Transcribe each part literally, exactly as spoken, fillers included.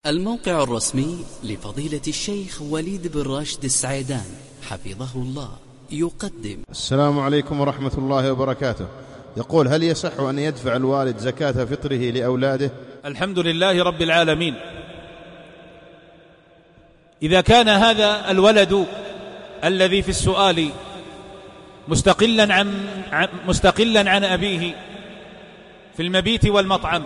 الموقع الرسمي لفضيلة الشيخ وليد بن راشد السعيدان حفظه الله يقدم. السلام عليكم ورحمة الله وبركاته. يقول: هل يصح أن يدفع الوالد زكاة فطره لأولاده؟ الحمد لله رب العالمين. إذا كان هذا الولد الذي في السؤال مستقلا عن مستقلا عن أبيه في المبيت والمطعم،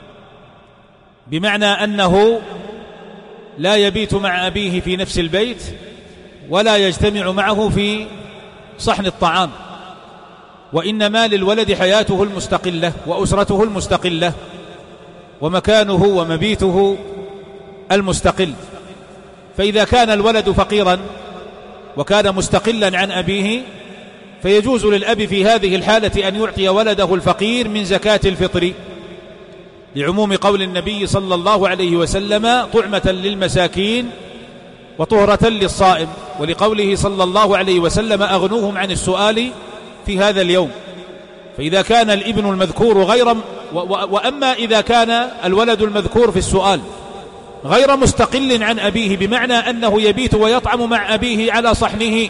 بمعنى أنه لا يبيت مع أبيه في نفس البيت ولا يجتمع معه في صحن الطعام، وإنما للولد حياته المستقلة وأسرته المستقلة ومكانه ومبيته المستقل. فإذا كان الولد فقيرا وكان مستقلا عن أبيه فيجوز للأب في هذه الحالة أن يعطي ولده الفقير من زكاة الفطر، لعموم قول النبي صلى الله عليه وسلم: طعمة للمساكين وطهرة للصائم، ولقوله صلى الله عليه وسلم: أغنوهم عن السؤال في هذا اليوم. فإذا كان الابن المذكور غير وأما إذا كان الولد المذكور في السؤال غير مستقل عن أبيه، بمعنى أنه يبيت ويطعم مع أبيه على صحنه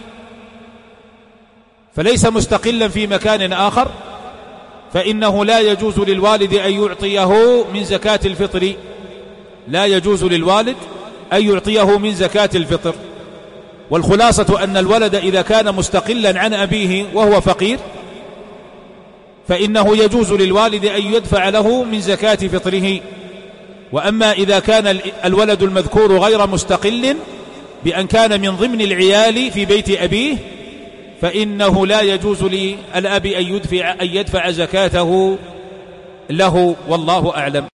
فليس مستقلا في مكان آخر، فإنه لا يجوز للوالد أن يعطيه من زكاة الفطر لا يجوز للوالد أن يعطيه من زكاة الفطر. والخلاصة أن الولد إذا كان مستقلا عن أبيه وهو فقير فإنه يجوز للوالد أن يدفع له من زكاة فطره. وأما إذا كان الولد المذكور غير مستقل بأن كان من ضمن العيال في بيت أبيه فإنه لا يجوز للأب أن يدفع, أن يدفع زكاته له، والله أعلم.